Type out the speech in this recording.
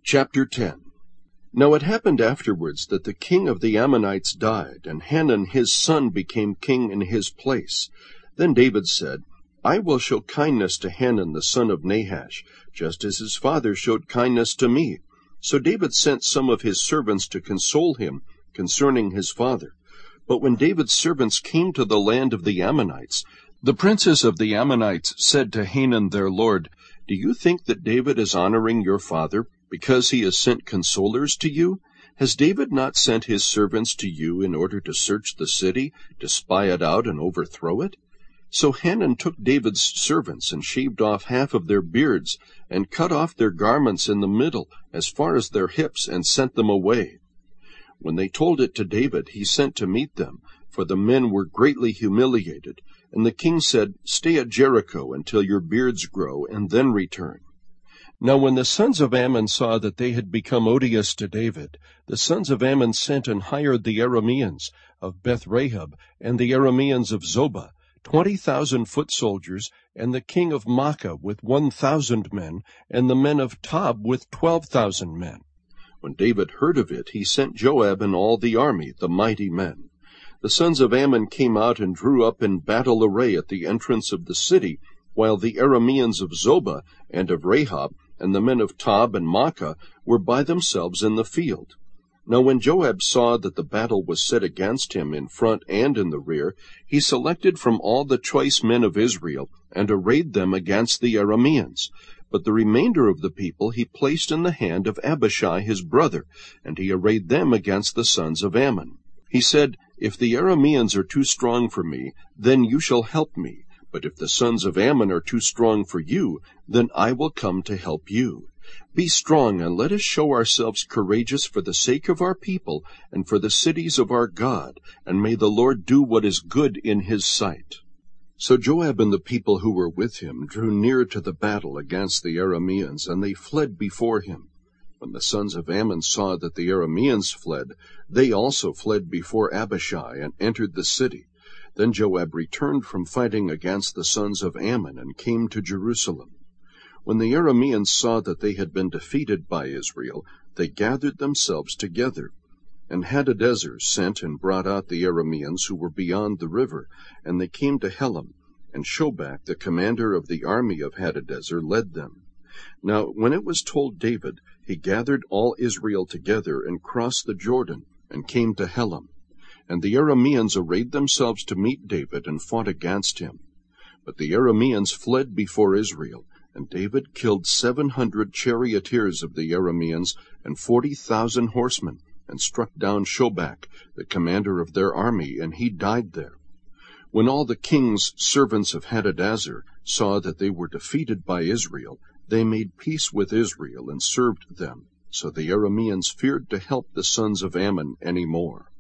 Chapter 10. Now it happened afterwards that the king of the Ammonites died, and Hanun his son became king in his place. Then David said, I will show kindness to Hanun the son of Nahash, just as his father showed kindness to me. So David sent some of his servants to console him concerning his father. But when David's servants came to the land of the Ammonites, the princes of the Ammonites said to Hanun their lord, Do you think that David is honoring your father, because he has sent consolers to you? Has David not sent his servants to you in order to search the city, to spy it out and overthrow it? So Hanun took David's servants and shaved off half of their beards, and cut off their garments in the middle, as far as their hips, and sent them away. When they told it to David, he sent to meet them, for the men were greatly humiliated. And the king said, Stay at Jericho until your beards grow, and then return. Now when the sons of Ammon saw that they had become odious to David, the sons of Ammon sent and hired the Arameans of Beth-rahab and the Arameans of Zobah, 20,000 foot soldiers, and the king of Maacah with 1,000 men, and the men of Tob with 12,000 men. When David heard of it, he sent Joab and all the army, the mighty men. The sons of Ammon came out and drew up in battle array at the entrance of the city, while the Arameans of Zobah and of Rahab and the men of Tob and Maacah were by themselves in the field. Now when Joab saw that the battle was set against him in front and in the rear, he selected from all the choice men of Israel, and arrayed them against the Arameans. But the remainder of the people he placed in the hand of Abishai his brother, and he arrayed them against the sons of Ammon. He said, If the Arameans are too strong for me, then you shall help me. But if the sons of Ammon are too strong for you, then I will come to help you. Be strong, and let us show ourselves courageous for the sake of our people and for the cities of our God, and may the Lord do what is good in his sight. So Joab and the people who were with him drew near to the battle against the Arameans, and they fled before him. When the sons of Ammon saw that the Arameans fled, they also fled before Abishai, and entered the city. Then Joab returned from fighting against the sons of Ammon, and came to Jerusalem. When the Arameans saw that they had been defeated by Israel, they gathered themselves together. And Hadadezer sent and brought out the Arameans who were beyond the river, and they came to Helam, and Shobach, the commander of the army of Hadadezer, led them. Now when it was told David, he gathered all Israel together, and crossed the Jordan, and came to Helam. And the Arameans arrayed themselves to meet David, and fought against him. But the Arameans fled before Israel, and David killed 700 charioteers of the Arameans, and 40,000 horsemen, and struck down Shobach, the commander of their army, and he died there. When all the king's servants of Hadadezer saw that they were defeated by Israel, they made peace with Israel, and served them. So the Arameans feared to help the sons of Ammon any more.